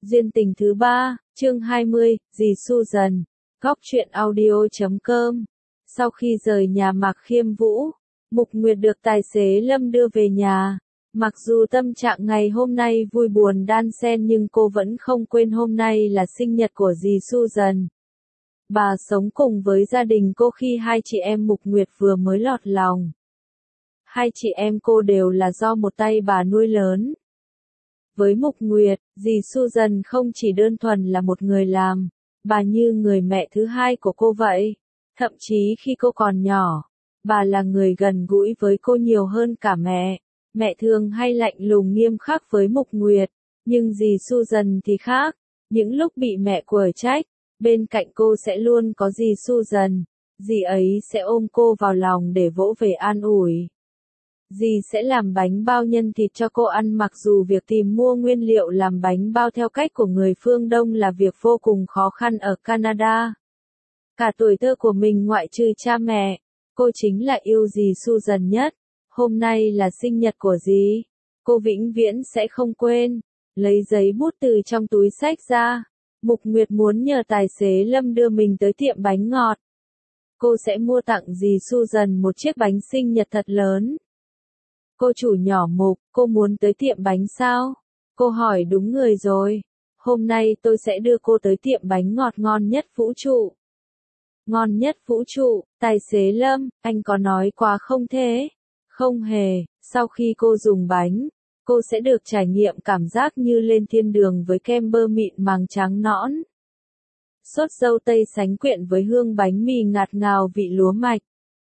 Duyên tình thứ 3, chương 20, dì Susan, góc truyện audio.com. Sau khi rời nhà Mạc Khiêm Vũ, Mục Nguyệt được tài xế Lâm đưa về nhà. Mặc dù tâm trạng ngày hôm nay vui buồn đan xen nhưng cô vẫn không quên hôm nay là sinh nhật của dì Susan. Bà sống cùng với gia đình cô khi hai chị em Mục Nguyệt vừa mới lọt lòng. Hai chị em cô đều là do một tay bà nuôi lớn. Với Mục Nguyệt, dì Susan không chỉ đơn thuần là một người làm, bà như người mẹ thứ hai của cô vậy. Thậm chí khi cô còn nhỏ, bà là người gần gũi với cô nhiều hơn cả mẹ. Mẹ thường hay lạnh lùng nghiêm khắc với Mục Nguyệt, nhưng dì Susan thì khác. Những lúc bị mẹ quở trách, bên cạnh cô sẽ luôn có dì Susan. Dì ấy sẽ ôm cô vào lòng để vỗ về an ủi. Dì sẽ làm bánh bao nhân thịt cho cô ăn, mặc dù việc tìm mua nguyên liệu làm bánh bao theo cách của người phương Đông là việc vô cùng khó khăn ở Canada. Cả tuổi thơ của mình ngoại trừ cha mẹ, cô chính là yêu dì Susan nhất. Hôm nay là sinh nhật của dì, cô vĩnh viễn sẽ không quên. Lấy giấy bút từ trong túi xách ra, Mục Nguyệt muốn nhờ tài xế Lâm đưa mình tới tiệm bánh ngọt. Cô sẽ mua tặng dì Susan một chiếc bánh sinh nhật thật lớn. Cô chủ nhỏ Mục, cô muốn tới tiệm bánh sao? Cô hỏi đúng người rồi. Hôm nay tôi sẽ đưa cô tới tiệm bánh ngọt ngon nhất vũ trụ. Ngon nhất vũ trụ, tài xế Lâm, anh có nói quá không thế? Không hề, sau khi cô dùng bánh, cô sẽ được trải nghiệm cảm giác như lên thiên đường với kem bơ mịn màng trắng nõn. Sốt dâu tây sánh quyện với hương bánh mì ngạt ngào vị lúa mạch.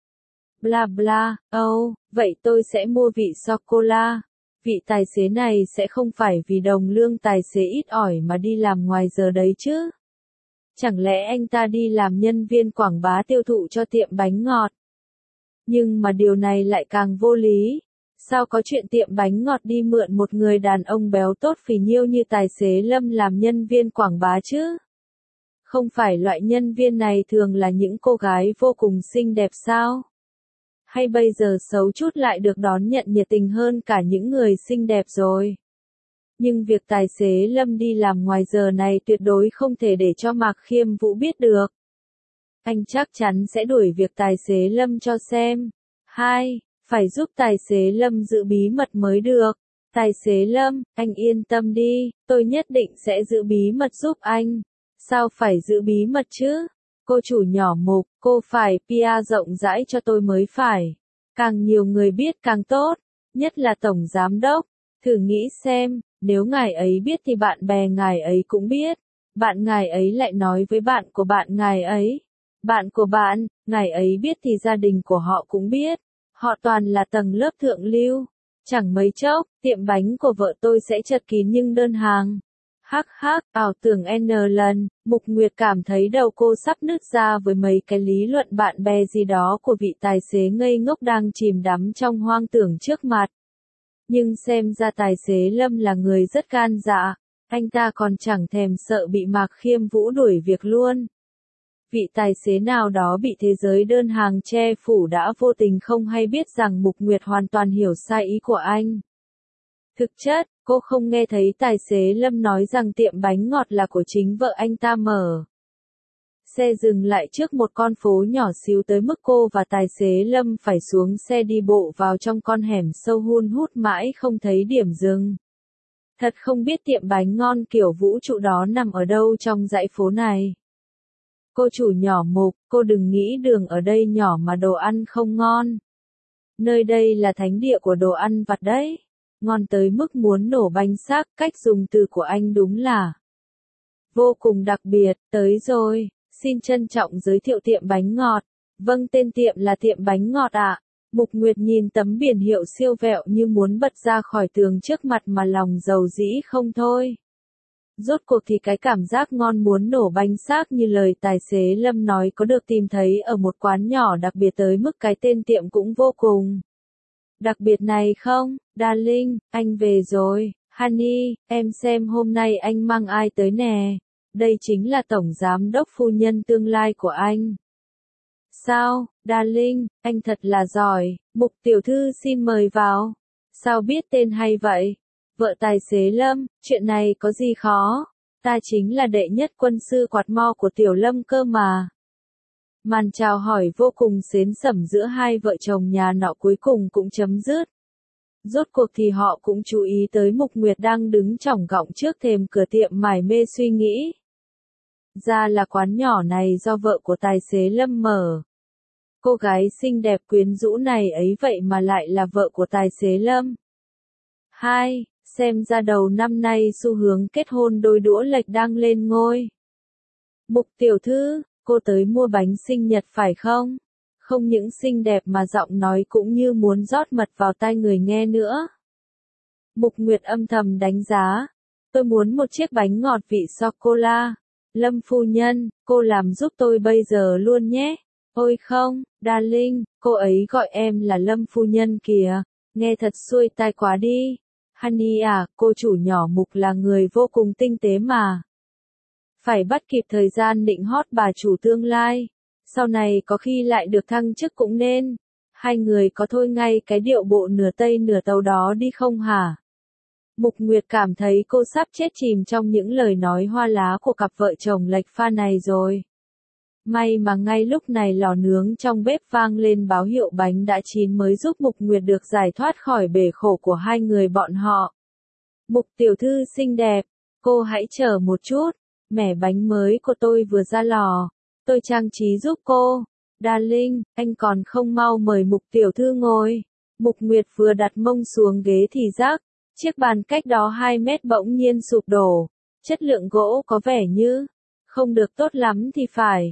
Bla bla, vậy tôi sẽ mua vị sô-cô-la. Vị tài xế này sẽ không phải vì đồng lương tài xế ít ỏi mà đi làm ngoài giờ đấy chứ? Chẳng lẽ anh ta đi làm nhân viên quảng bá tiêu thụ cho tiệm bánh ngọt? Nhưng mà điều này lại càng vô lý. Sao có chuyện tiệm bánh ngọt đi mượn một người đàn ông béo tốt phì nhiêu như tài xế Lâm làm nhân viên quảng bá chứ? Không phải loại nhân viên này thường là những cô gái vô cùng xinh đẹp sao? Hay bây giờ xấu chút lại được đón nhận nhiệt tình hơn cả những người xinh đẹp rồi? Nhưng việc tài xế Lâm đi làm ngoài giờ này tuyệt đối không thể để cho Mạc Khiêm Vũ biết được. Anh chắc chắn sẽ đuổi việc tài xế Lâm cho xem. 2. Phải giúp tài xế Lâm giữ bí mật mới được. Tài xế Lâm, anh yên tâm đi, tôi nhất định sẽ giữ bí mật giúp anh. Sao phải giữ bí mật chứ? Cô chủ nhỏ Mục, cô phải PR rộng rãi cho tôi mới phải. Càng nhiều người biết càng tốt, nhất là tổng giám đốc. Thử nghĩ xem, nếu ngài ấy biết thì bạn bè ngài ấy cũng biết. Bạn ngài ấy lại nói với bạn của bạn ngài ấy. Bạn của bạn, ngài ấy biết thì gia đình của họ cũng biết. Họ toàn là tầng lớp thượng lưu. Chẳng mấy chốc, tiệm bánh của vợ tôi sẽ chật kín nhưng đơn hàng. Hắc hắc, ảo tưởng N lần, Mục Nguyệt cảm thấy đầu cô sắp nứt ra với mấy cái lý luận bạn bè gì đó của vị tài xế ngây ngốc đang chìm đắm trong hoang tưởng trước mặt. Nhưng xem ra tài xế Lâm là người rất gan dạ, anh ta còn chẳng thèm sợ bị Mạc Khiêm Vũ đuổi việc luôn. Vị tài xế nào đó bị thế giới đơn hàng che phủ đã vô tình không hay biết rằng Mục Nguyệt hoàn toàn hiểu sai ý của anh. Thực chất, cô không nghe thấy tài xế Lâm nói rằng tiệm bánh ngọt là của chính vợ anh ta mở. Xe dừng lại trước một con phố nhỏ xíu tới mức cô và tài xế Lâm phải xuống xe đi bộ vào trong con hẻm sâu hun hút mãi không thấy điểm dừng. Thật không biết tiệm bánh ngon kiểu vũ trụ đó nằm ở đâu trong dãy phố này. Cô chủ nhỏ Mục, cô đừng nghĩ đường ở đây nhỏ mà đồ ăn không ngon. Nơi đây là thánh địa của đồ ăn vặt đấy. Ngon tới mức muốn nổ banh xác, cách dùng từ của anh đúng là vô cùng đặc biệt. Tới rồi, xin trân trọng giới thiệu tiệm bánh ngọt. Vâng, tên tiệm là tiệm bánh ngọt ạ. Mục Nguyệt nhìn tấm biển hiệu siêu vẹo như muốn bật ra khỏi tường trước mặt mà lòng dầu dĩ không thôi. Rốt cuộc thì cái cảm giác ngon muốn nổ banh xác như lời tài xế Lâm nói có được tìm thấy ở một quán nhỏ đặc biệt tới mức cái tên tiệm cũng vô cùng đặc biệt này không? Darling, anh về rồi. Honey, em xem hôm nay anh mang ai tới nè. Đây chính là tổng giám đốc phu nhân tương lai của anh. Sao, Darling, anh thật là giỏi. Mục tiểu thư xin mời vào. Sao biết tên hay vậy? Vợ tài xế Lâm, chuyện này có gì khó? Ta chính là đệ nhất quân sư quạt mo của Tiểu Lâm cơ mà. Màn chào hỏi vô cùng xến xẩm giữa hai vợ chồng nhà nọ cuối cùng cũng chấm dứt. Rốt cuộc thì họ cũng chú ý tới Mục Nguyệt đang đứng chỏng gọng trước thềm cửa tiệm mải mê suy nghĩ. Ra là quán nhỏ này do vợ của tài xế Lâm mở. Cô gái xinh đẹp quyến rũ này ấy vậy mà lại là vợ của tài xế Lâm. 2. Xem ra đầu năm nay xu hướng kết hôn đôi đũa lệch đang lên ngôi. Mục tiểu thư, cô tới mua bánh sinh nhật phải không? Không những xinh đẹp mà giọng nói cũng như muốn rót mật vào tai người nghe nữa. Mục Nguyệt âm thầm đánh giá. Tôi muốn một chiếc bánh ngọt vị sô-cô-la. Lâm phu nhân, cô làm giúp tôi bây giờ luôn nhé. Ôi không, darling, cô ấy gọi em là Lâm phu nhân kìa. Nghe thật xuôi tai quá đi. Honey à, cô chủ nhỏ Mục là người vô cùng tinh tế mà. Phải bắt kịp thời gian nịnh hót bà chủ tương lai. Sau này có khi lại được thăng chức cũng nên. Hai người có thôi ngay cái điệu bộ nửa Tây nửa Tàu đó đi không hả? Mục Nguyệt cảm thấy cô sắp chết chìm trong những lời nói hoa lá của cặp vợ chồng lệch pha này rồi. May mà ngay lúc này lò nướng trong bếp vang lên báo hiệu bánh đã chín mới giúp Mục Nguyệt được giải thoát khỏi bể khổ của hai người bọn họ. Mục tiểu thư xinh đẹp, cô hãy chờ một chút, mẻ bánh mới của tôi vừa ra lò, tôi trang trí giúp cô. Darling, anh còn không mau mời Mục tiểu thư ngồi. Mục Nguyệt vừa đặt mông xuống ghế thì rắc, chiếc bàn cách đó 2 mét bỗng nhiên sụp đổ, chất lượng gỗ có vẻ như không được tốt lắm thì phải.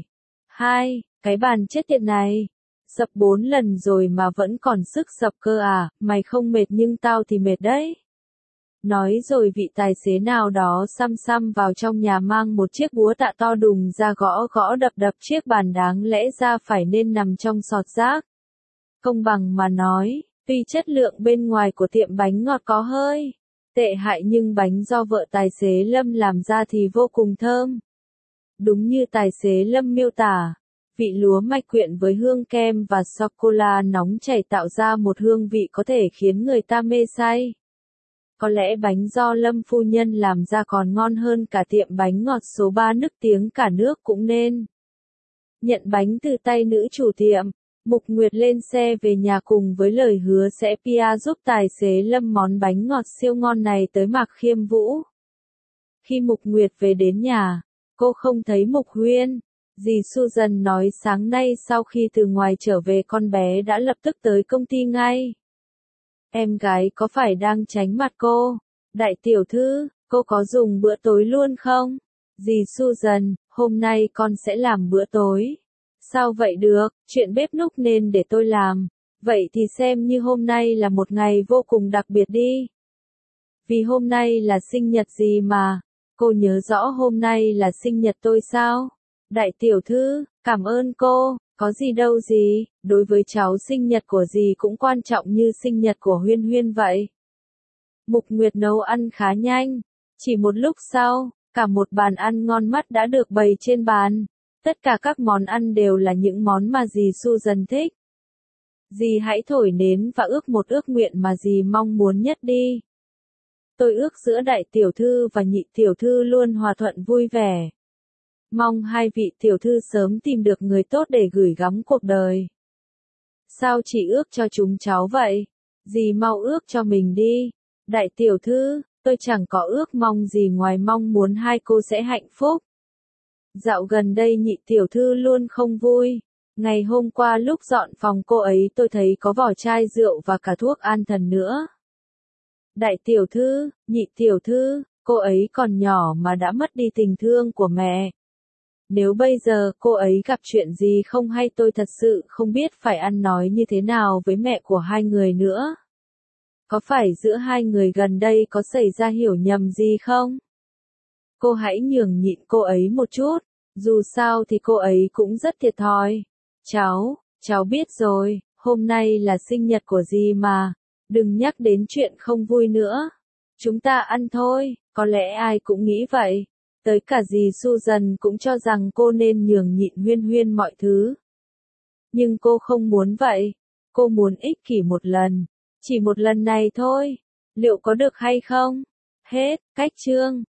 Cái bàn chết tiệt này, sập 4 lần rồi mà vẫn còn sức sập cơ à, mày không mệt nhưng tao thì mệt đấy. Nói rồi vị tài xế nào đó xăm xăm vào trong nhà mang một chiếc búa tạ to đùng ra gõ gõ đập đập chiếc bàn đáng lẽ ra phải nên nằm trong sọt rác. Công bằng mà nói, tuy chất lượng bên ngoài của tiệm bánh ngọt có hơi tệ hại nhưng bánh do vợ tài xế Lâm làm ra thì vô cùng thơm. Đúng như tài xế Lâm miêu tả, vị lúa mạch quyện với hương kem và sô-cô-la nóng chảy tạo ra một hương vị có thể khiến người ta mê say. Có lẽ bánh do Lâm phu nhân làm ra còn ngon hơn cả tiệm bánh ngọt số 3 nức tiếng cả nước cũng nên. Nhận bánh từ tay nữ chủ tiệm, Mục Nguyệt lên xe về nhà cùng với lời hứa sẽ PR giúp tài xế Lâm món bánh ngọt siêu ngon này tới Mạc Khiêm Vũ. Khi Mục Nguyệt về đến nhà, cô không thấy Mục Huyên. Dì Susan nói sáng nay sau khi từ ngoài trở về con bé đã lập tức tới công ty ngay. Em gái có phải đang tránh mặt cô? Đại tiểu thư, cô có dùng bữa tối luôn không? Dì Susan, hôm nay con sẽ làm bữa tối. Sao vậy được, chuyện bếp núc nên để tôi làm. Vậy thì xem như hôm nay là một ngày vô cùng đặc biệt đi. Vì hôm nay là sinh nhật dì mà. Cô nhớ rõ hôm nay là sinh nhật tôi sao? Đại tiểu thư, cảm ơn cô, có gì đâu dì, đối với cháu sinh nhật của dì cũng quan trọng như sinh nhật của Huyên Huyên vậy. Mục Nguyệt nấu ăn khá nhanh, chỉ một lúc sau, cả một bàn ăn ngon mắt đã được bày trên bàn. Tất cả các món ăn đều là những món mà dì Susan thích. Dì hãy thổi nến và ước một ước nguyện mà dì mong muốn nhất đi. Tôi ước giữa đại tiểu thư và nhị tiểu thư luôn hòa thuận vui vẻ. Mong hai vị tiểu thư sớm tìm được người tốt để gửi gắm cuộc đời. Sao chỉ ước cho chúng cháu vậy? Dì mau ước cho mình đi. Đại tiểu thư, tôi chẳng có ước mong gì ngoài mong muốn hai cô sẽ hạnh phúc. Dạo gần đây nhị tiểu thư luôn không vui. Ngày hôm qua lúc dọn phòng cô ấy tôi thấy có vỏ chai rượu và cả thuốc an thần nữa. Đại tiểu thư, nhị tiểu thư, cô ấy còn nhỏ mà đã mất đi tình thương của mẹ. Nếu bây giờ cô ấy gặp chuyện gì không hay tôi thật sự không biết phải ăn nói như thế nào với mẹ của hai người nữa. Có phải giữa hai người gần đây có xảy ra hiểu nhầm gì không? Cô hãy nhường nhịn cô ấy một chút, dù sao thì cô ấy cũng rất thiệt thòi. Cháu biết rồi, hôm nay là sinh nhật của dì mà, đừng nhắc đến chuyện không vui nữa. Chúng ta ăn thôi, có lẽ ai cũng nghĩ vậy. Tới cả dì Susan cũng cho rằng cô nên nhường nhịn Huyên Huyên mọi thứ. Nhưng cô không muốn vậy. Cô muốn ích kỷ một lần. Chỉ một lần này thôi. Liệu có được hay không? Hết, cách chương.